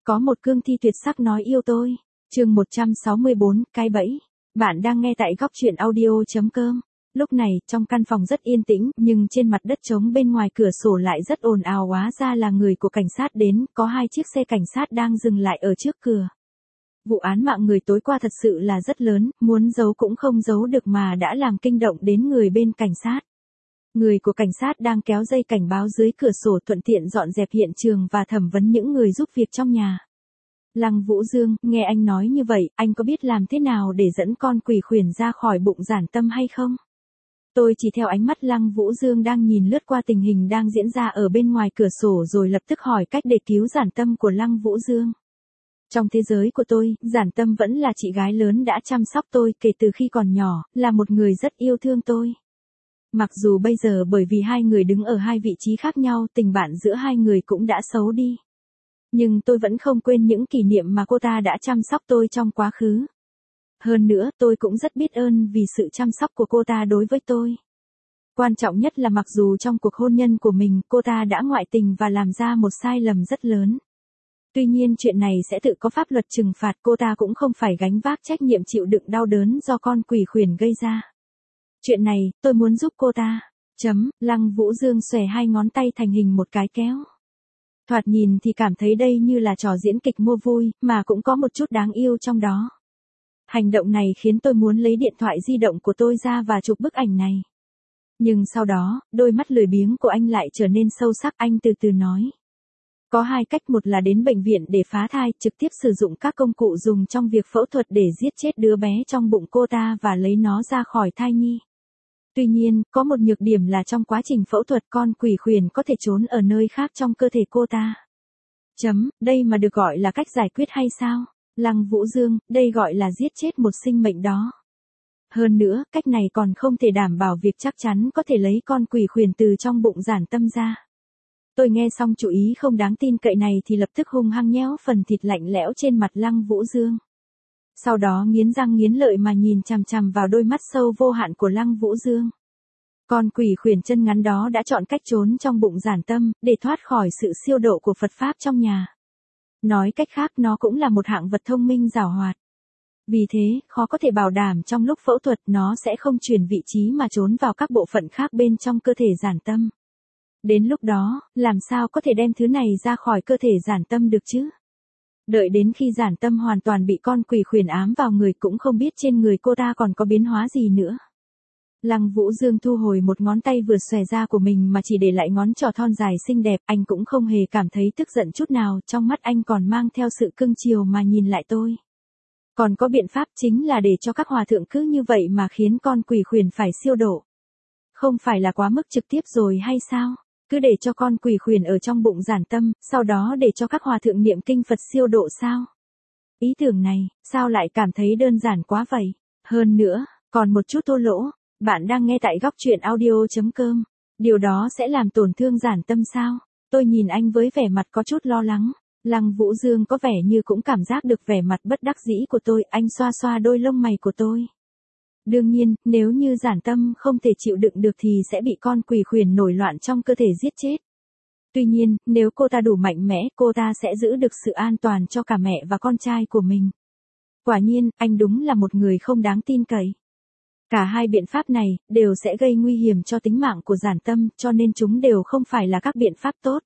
Có một cương thi tuyệt sắc nói yêu tôi. Chương 164, cái bẫy. Bạn đang nghe tại góc truyện audio.com. Lúc này, trong căn phòng rất yên tĩnh, nhưng trên mặt đất trống bên ngoài cửa sổ lại rất ồn ào, hóa ra là người của cảnh sát đến, có 2 chiếc xe cảnh sát đang dừng lại ở trước cửa. Vụ án mạng người tối qua thật sự là rất lớn, muốn giấu cũng không giấu được mà đã làm kinh động đến người bên cảnh sát. Người của cảnh sát đang kéo dây cảnh báo dưới cửa sổ, thuận tiện dọn dẹp hiện trường và thẩm vấn những người giúp việc trong nhà. Lăng Vũ Dương, nghe anh nói như vậy, anh có biết làm thế nào để dẫn con quỷ khuyển ra khỏi bụng Giản Tâm hay không? Tôi chỉ theo ánh mắt Lăng Vũ Dương đang nhìn lướt qua tình hình đang diễn ra ở bên ngoài cửa sổ rồi lập tức hỏi cách để cứu Giản Tâm của Lăng Vũ Dương. Trong thế giới của tôi, Giản Tâm vẫn là chị gái lớn đã chăm sóc tôi kể từ khi còn nhỏ, là một người rất yêu thương tôi. Mặc dù bây giờ bởi vì hai người đứng ở hai vị trí khác nhau, tình bạn giữa hai người cũng đã xấu đi. Nhưng tôi vẫn không quên những kỷ niệm mà cô ta đã chăm sóc tôi trong quá khứ. Hơn nữa, tôi cũng rất biết ơn vì sự chăm sóc của cô ta đối với tôi. Quan trọng nhất là mặc dù trong cuộc hôn nhân của mình, cô ta đã ngoại tình và làm ra một sai lầm rất lớn. Tuy nhiên chuyện này sẽ tự có pháp luật trừng phạt, cô ta cũng không phải gánh vác trách nhiệm chịu đựng đau đớn do con quỷ khuyển gây ra. Chuyện này, tôi muốn giúp cô ta. Lăng Vũ Dương xòe 2 ngón tay thành hình một cái kéo. Thoạt nhìn thì cảm thấy đây như là trò diễn kịch mua vui, mà cũng có một chút đáng yêu trong đó. Hành động này khiến tôi muốn lấy điện thoại di động của tôi ra và chụp bức ảnh này. Nhưng sau đó, đôi mắt lười biếng của anh lại trở nên sâu sắc, anh từ từ nói. Có 2 cách, một là đến bệnh viện để phá thai, trực tiếp sử dụng các công cụ dùng trong việc phẫu thuật để giết chết đứa bé trong bụng cô ta và lấy nó ra khỏi thai nhi. Tuy nhiên, có một nhược điểm là trong quá trình phẫu thuật con quỷ khuyển có thể trốn ở nơi khác trong cơ thể cô ta. Đây mà được gọi là cách giải quyết hay sao? Lăng Vũ Dương, đây gọi là giết chết một sinh mệnh đó. Hơn nữa, cách này còn không thể đảm bảo việc chắc chắn có thể lấy con quỷ khuyển từ trong bụng Giản Tâm ra. Tôi nghe xong chủ ý không đáng tin cậy này thì lập tức hung hăng nhéo phần thịt lạnh lẽo trên mặt Lăng Vũ Dương. Sau đó nghiến răng nghiến lợi mà nhìn chằm chằm vào đôi mắt sâu vô hạn của Lăng Vũ Dương. Con quỷ khuyển chân ngắn đó đã chọn cách trốn trong bụng Giản Tâm, để thoát khỏi sự siêu độ của Phật Pháp trong nhà. Nói cách khác, nó cũng là một hạng vật thông minh giảo hoạt. Vì thế, khó có thể bảo đảm trong lúc phẫu thuật nó sẽ không chuyển vị trí mà trốn vào các bộ phận khác bên trong cơ thể Giản Tâm. Đến lúc đó, làm sao có thể đem thứ này ra khỏi cơ thể Giản Tâm được chứ? Đợi đến khi Giản Tâm hoàn toàn bị con quỷ khuyển ám vào người cũng không biết trên người cô ta còn có biến hóa gì nữa. Lăng Vũ Dương thu hồi một ngón tay vừa xòe ra của mình mà chỉ để lại ngón trỏ thon dài xinh đẹp, anh cũng không hề cảm thấy tức giận chút nào, trong mắt anh còn mang theo sự cưng chiều mà nhìn lại tôi. Còn có biện pháp, chính là để cho các hòa thượng cứ như vậy mà khiến con quỷ khuyển phải siêu độ. Không phải là quá mức trực tiếp rồi hay sao? Cứ để cho con quỷ khuyển ở trong bụng Giản Tâm, sau đó để cho các hòa thượng niệm kinh Phật siêu độ sao? Ý tưởng này, sao lại cảm thấy đơn giản quá vậy? Hơn nữa, còn một chút thô lỗ. Bạn đang nghe tại góc truyện audio.com. Điều đó sẽ làm tổn thương Giản Tâm sao? Tôi nhìn anh với vẻ mặt có chút lo lắng. Lăng Vũ Dương có vẻ như cũng cảm giác được vẻ mặt bất đắc dĩ của tôi, anh xoa xoa đôi lông mày của tôi. Đương nhiên, nếu như Giản Tâm không thể chịu đựng được thì sẽ bị con quỷ khuyển nổi loạn trong cơ thể giết chết. Tuy nhiên, nếu cô ta đủ mạnh mẽ, cô ta sẽ giữ được sự an toàn cho cả mẹ và con trai của mình. Quả nhiên, anh đúng là một người không đáng tin cậy. Cả 2 biện pháp này, đều sẽ gây nguy hiểm cho tính mạng của Giản Tâm, cho nên chúng đều không phải là các biện pháp tốt.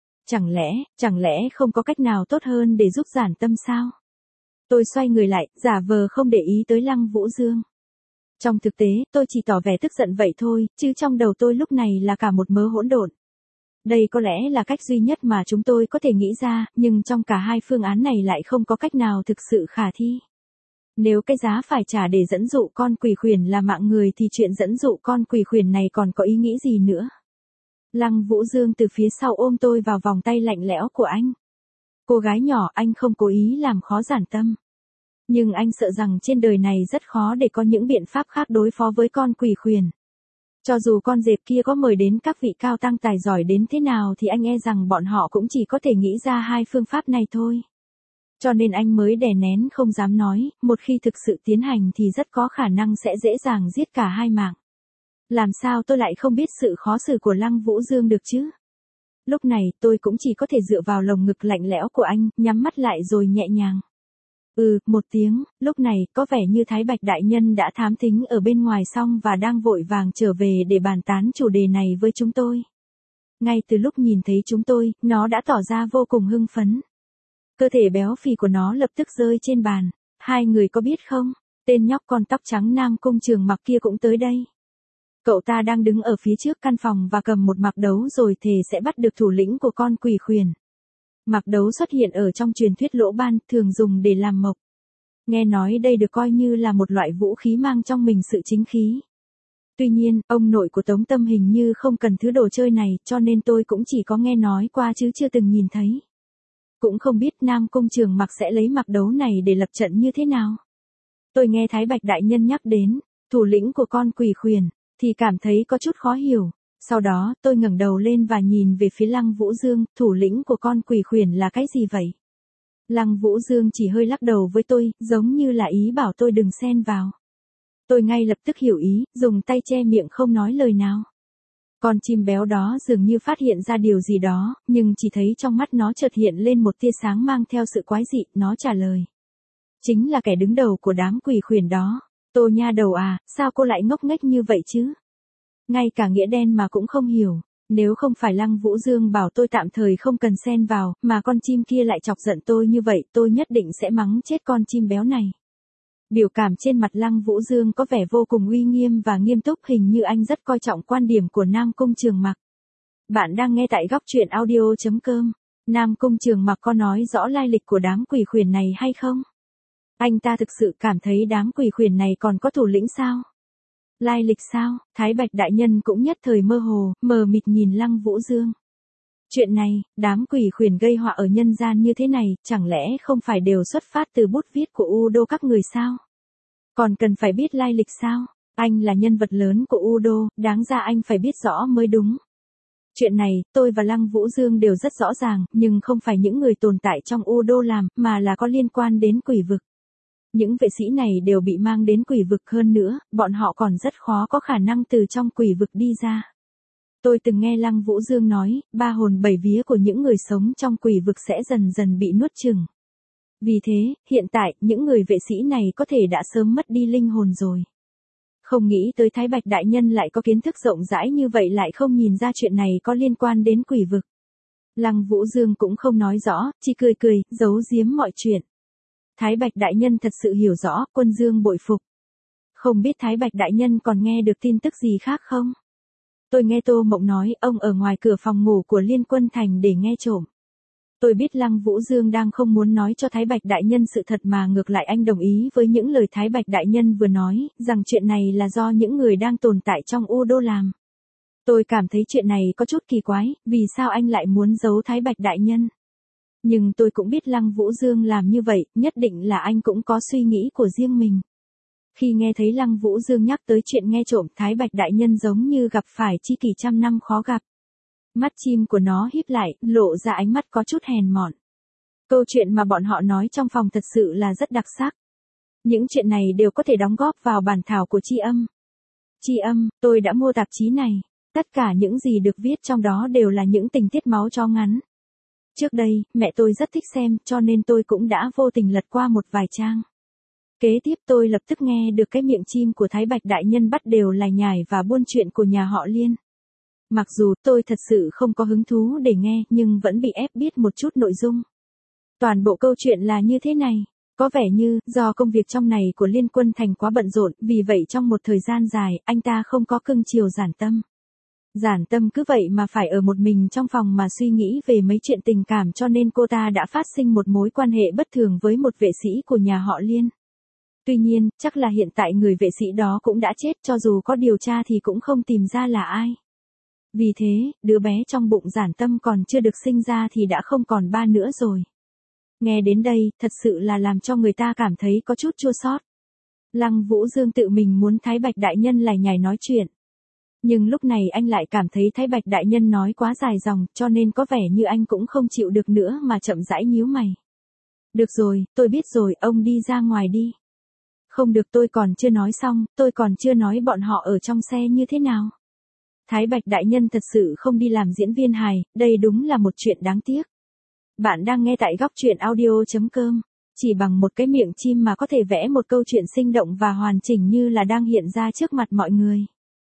Chẳng lẽ không có cách nào tốt hơn để giúp Giản Tâm sao? Tôi xoay người lại, giả vờ không để ý tới Lăng Vũ Dương. Trong thực tế, tôi chỉ tỏ vẻ tức giận vậy thôi, chứ trong đầu tôi lúc này là cả một mớ hỗn độn. Đây có lẽ là cách duy nhất mà chúng tôi có thể nghĩ ra, nhưng trong cả 2 phương án này lại không có cách nào thực sự khả thi. Nếu cái giá phải trả để dẫn dụ con quỷ khuyển là mạng người thì chuyện dẫn dụ con quỷ khuyển này còn có ý nghĩ gì nữa? Lăng Vũ Dương từ phía sau ôm tôi vào vòng tay lạnh lẽo của anh. Cô gái nhỏ, anh không cố ý làm khó Giản Tâm. Nhưng anh sợ rằng trên đời này rất khó để có những biện pháp khác đối phó với con quỷ khuyển. Cho dù con dẹp kia có mời đến các vị cao tăng tài giỏi đến thế nào thì anh e rằng bọn họ cũng chỉ có thể nghĩ ra 2 phương pháp này thôi. Cho nên anh mới đè nén không dám nói, một khi thực sự tiến hành thì rất có khả năng sẽ dễ dàng giết cả 2 mạng. Làm sao tôi lại không biết sự khó xử của Lăng Vũ Dương được chứ? Lúc này tôi cũng chỉ có thể dựa vào lồng ngực lạnh lẽo của anh, nhắm mắt lại rồi nhẹ nhàng. Một tiếng, lúc này có vẻ như Thái Bạch đại nhân đã thám thính ở bên ngoài xong và đang vội vàng trở về để bàn tán chủ đề này với chúng tôi. Ngay từ lúc nhìn thấy chúng tôi, nó đã tỏ ra vô cùng hưng phấn. Cơ thể béo phì của nó lập tức rơi trên bàn. Hai người có biết không, tên nhóc con tóc trắng Nam Cung Trường Mặc kia cũng tới đây. Cậu ta đang đứng ở phía trước căn phòng và cầm một mạc đấu rồi thề sẽ bắt được thủ lĩnh của con quỷ khuyển. Mạc đấu xuất hiện ở trong truyền thuyết lỗ ban, thường dùng để làm mộc. Nghe nói đây được coi như là một loại vũ khí mang trong mình sự chính khí. Tuy nhiên, ông nội của Tống Tâm hình như không cần thứ đồ chơi này, cho nên tôi cũng chỉ có nghe nói qua chứ chưa từng nhìn thấy. Cũng không biết Nam Cung Trường Mặc sẽ lấy mạc đấu này để lập trận như thế nào. Tôi nghe Thái Bạch đại nhân nhắc đến thủ lĩnh của con quỷ khuyển thì cảm thấy có chút khó hiểu. Sau đó, tôi ngẩng đầu lên và nhìn về phía Lăng Vũ Dương, thủ lĩnh của con quỷ khuyển là cái gì vậy? Lăng Vũ Dương chỉ hơi lắc đầu với tôi, giống như là ý bảo tôi đừng xen vào. Tôi ngay lập tức hiểu ý, dùng tay che miệng không nói lời nào. Con chim béo đó dường như phát hiện ra điều gì đó, nhưng chỉ thấy trong mắt nó chợt hiện lên một tia sáng mang theo sự quái dị, nó trả lời. Chính là kẻ đứng đầu của đám quỷ khuyển đó. Tô nha đầu à, sao cô lại ngốc nghếch như vậy chứ? Ngay cả nghĩa đen mà cũng không hiểu. Nếu không phải Lăng Vũ Dương bảo tôi tạm thời không cần xen vào, mà con chim kia lại chọc giận tôi như vậy, tôi nhất định sẽ mắng chết con chim béo này. Biểu cảm trên mặt Lăng Vũ Dương có vẻ vô cùng uy nghiêm và nghiêm túc, hình như anh rất coi trọng quan điểm của Nam Cung Trường Mặc. Bạn đang nghe tại góc truyện audio.com. Nam Cung Trường Mặc có nói rõ lai lịch của đám quỷ khuyển này hay không? Anh ta thực sự cảm thấy đám quỷ khuyển này còn có thủ lĩnh sao? Lai lịch sao? Thái Bạch đại nhân cũng nhất thời mơ hồ, mờ mịt nhìn Lăng Vũ Dương. Chuyện này, đám quỷ khuyển gây họa ở nhân gian như thế này, chẳng lẽ không phải đều xuất phát từ bút viết của Udo các người sao? Còn cần phải biết lai lịch sao? Anh là nhân vật lớn của Udo, đáng ra anh phải biết rõ mới đúng. Chuyện này, tôi và Lăng Vũ Dương đều rất rõ ràng, nhưng không phải những người tồn tại trong Udo làm, mà là có liên quan đến quỷ vực. Những vệ sĩ này đều bị mang đến quỷ vực, hơn nữa, bọn họ còn rất khó có khả năng từ trong quỷ vực đi ra. Tôi từng nghe Lăng Vũ Dương nói, 3 hồn 7 vía của những người sống trong quỷ vực sẽ dần dần bị nuốt chửng. Vì thế, hiện tại, những người vệ sĩ này có thể đã sớm mất đi linh hồn rồi. Không nghĩ tới Thái Bạch đại nhân lại có kiến thức rộng rãi như vậy, lại không nhìn ra chuyện này có liên quan đến quỷ vực. Lăng Vũ Dương cũng không nói rõ, chỉ cười cười, giấu giếm mọi chuyện. Thái Bạch đại nhân thật sự hiểu rõ, Quân Dương bội phục. Không biết Thái Bạch đại nhân còn nghe được tin tức gì khác không? Tôi nghe Tô Mộng nói ông ở ngoài cửa phòng ngủ của Liên Quân Thành để nghe trộm. Tôi biết Lăng Vũ Dương đang không muốn nói cho Thái Bạch đại nhân sự thật, mà ngược lại anh đồng ý với những lời Thái Bạch đại nhân vừa nói, rằng chuyện này là do những người đang tồn tại trong Udo làm. Tôi cảm thấy chuyện này có chút kỳ quái, vì sao anh lại muốn giấu Thái Bạch đại nhân? Nhưng tôi cũng biết Lăng Vũ Dương làm như vậy, nhất định là anh cũng có suy nghĩ của riêng mình. Khi nghe thấy Lăng Vũ Dương nhắc tới chuyện nghe trộm, Thái Bạch đại nhân giống như gặp phải tri kỷ trăm năm khó gặp. Mắt chim của nó híp lại, lộ ra ánh mắt có chút hèn mọn. Câu chuyện mà bọn họ nói trong phòng thật sự là rất đặc sắc. Những chuyện này đều có thể đóng góp vào bản thảo của Tri Âm. Tri Âm, tôi đã mua tạp chí này. Tất cả những gì được viết trong đó đều là những tình tiết máu chó ngắn. Trước đây, mẹ tôi rất thích xem, cho nên tôi cũng đã vô tình lật qua một vài trang. Kế tiếp tôi lập tức nghe được cái miệng chim của Thái Bạch đại nhân bắt đều lải nhải và buôn chuyện của nhà họ Liên. Mặc dù tôi thật sự không có hứng thú để nghe, nhưng vẫn bị ép biết một chút nội dung. Toàn bộ câu chuyện là như thế này. Có vẻ như, do công việc trong này của Liên Quân Thành quá bận rộn, vì vậy trong một thời gian dài, anh ta không có cưng chiều Giản Tâm. Giản Tâm cứ vậy mà phải ở một mình trong phòng mà suy nghĩ về mấy chuyện tình cảm, cho nên cô ta đã phát sinh một mối quan hệ bất thường với một vệ sĩ của nhà họ Liên. Tuy nhiên, chắc là hiện tại người vệ sĩ đó cũng đã chết, cho dù có điều tra thì cũng không tìm ra là ai. Vì thế, đứa bé trong bụng Giản Tâm còn chưa được sinh ra thì đã không còn ba nữa rồi. Nghe đến đây, thật sự là làm cho người ta cảm thấy có chút chua xót. Lăng Vũ Dương tự mình muốn Thái Bạch đại nhân lải nhải nói chuyện. Nhưng lúc này anh lại cảm thấy Thái Bạch đại nhân nói quá dài dòng, cho nên có vẻ như anh cũng không chịu được nữa mà chậm rãi nhíu mày. Được rồi, tôi biết rồi, ông đi ra ngoài đi. Không được, tôi còn chưa nói xong, tôi còn chưa nói bọn họ ở trong xe như thế nào. Thái Bạch đại nhân thật sự không đi làm diễn viên hài, đây đúng là một chuyện đáng tiếc. Bạn đang nghe tại góc truyện audio.com. Chỉ bằng một cái miệng chim mà có thể vẽ một câu chuyện sinh động và hoàn chỉnh như là đang hiện ra trước mặt mọi người.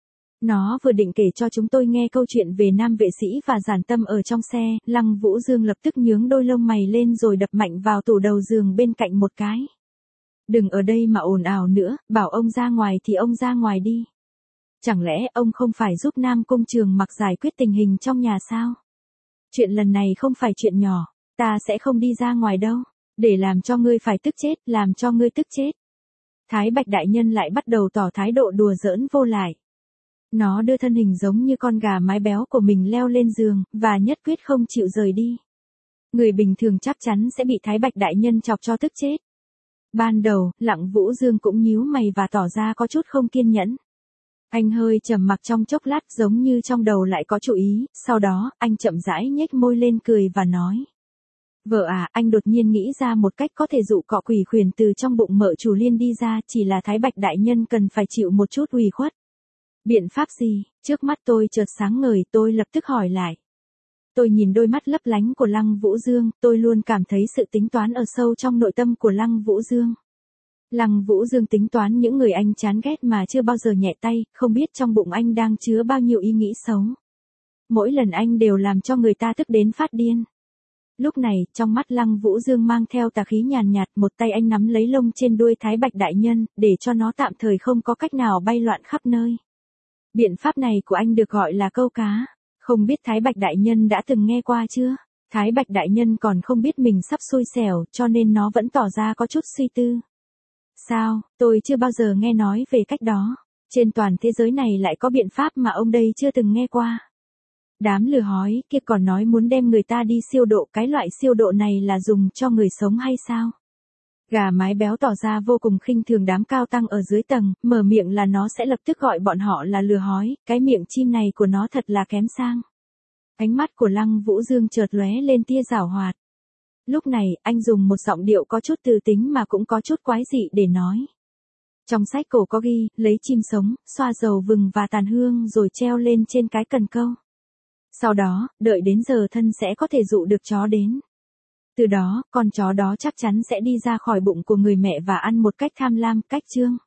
Nó vừa định kể cho chúng tôi nghe câu chuyện về nam vệ sĩ và giản tâm ở trong xe, Lăng Vũ Dương lập tức nhướng đôi lông mày lên rồi đập mạnh vào tủ đầu giường bên cạnh một cái. Đừng ở đây mà ồn ào nữa, bảo ông ra ngoài thì ông ra ngoài đi. Chẳng lẽ ông không phải giúp Nam Cung Trường Mặc giải quyết tình hình trong nhà sao? Chuyện lần này không phải chuyện nhỏ, ta sẽ không đi ra ngoài đâu, để làm cho ngươi phải tức chết, làm cho ngươi tức chết. Thái Bạch đại nhân lại bắt đầu tỏ thái độ đùa giỡn vô lại. Nó đưa thân hình giống như con gà mái béo của mình leo lên giường, và nhất quyết không chịu rời đi. Người bình thường chắc chắn sẽ bị Thái Bạch đại nhân chọc cho tức chết. Ban đầu, Lăng Vũ Dương cũng nhíu mày và tỏ ra có chút không kiên nhẫn. Anh hơi trầm mặc trong chốc lát giống như trong đầu lại có chủ ý, sau đó, anh chậm rãi nhếch môi lên cười và nói. Vợ à, anh đột nhiên nghĩ ra một cách có thể dụ cọ quỷ khuyển từ trong bụng mợ chủ Liên đi ra, chỉ là Thái Bạch đại nhân cần phải chịu một chút ủy khuất. Biện pháp gì? Trước mắt tôi chợt sáng ngời, tôi lập tức hỏi lại. Tôi nhìn đôi mắt lấp lánh của Lăng Vũ Dương, tôi luôn cảm thấy sự tính toán ở sâu trong nội tâm của Lăng Vũ Dương. Lăng Vũ Dương tính toán những người anh chán ghét mà chưa bao giờ nhẹ tay, không biết trong bụng anh đang chứa bao nhiêu ý nghĩ xấu. Mỗi lần anh đều làm cho người ta tức đến phát điên. Lúc này, trong mắt Lăng Vũ Dương mang theo tà khí nhàn nhạt, một tay anh nắm lấy lông trên đuôi Thái Bạch đại nhân, để cho nó tạm thời không có cách nào bay loạn khắp nơi. Biện pháp này của anh được gọi là câu cá. Không biết Thái Bạch đại nhân đã từng nghe qua chưa? Thái Bạch đại nhân còn không biết mình sắp xui xẻo, cho nên nó vẫn tỏ ra có chút suy tư. Sao, tôi chưa bao giờ nghe nói về cách đó. Trên toàn thế giới này lại có biện pháp mà ông đây chưa từng nghe qua. Đám lừa hói kia còn nói muốn đem người ta đi siêu độ, cái loại siêu độ này là dùng cho người sống hay sao? Gà mái béo tỏ ra vô cùng khinh thường đám cao tăng ở dưới tầng, mở miệng là nó sẽ lập tức gọi bọn họ là lừa hói, cái miệng chim này của nó thật là kém sang. Ánh mắt của Lăng Vũ Dương chợt lóe lên tia giảo hoạt. Lúc này, anh dùng một giọng điệu có chút từ tính mà cũng có chút quái dị để nói. Trong sách cổ có ghi, lấy chim sống, xoa dầu vừng và tàn hương rồi treo lên trên cái cần câu. Sau đó, đợi đến giờ thân sẽ có thể dụ được chó đến. Từ đó, con chó đó chắc chắn sẽ đi ra khỏi bụng của người mẹ và ăn một cách tham lam, cách trương.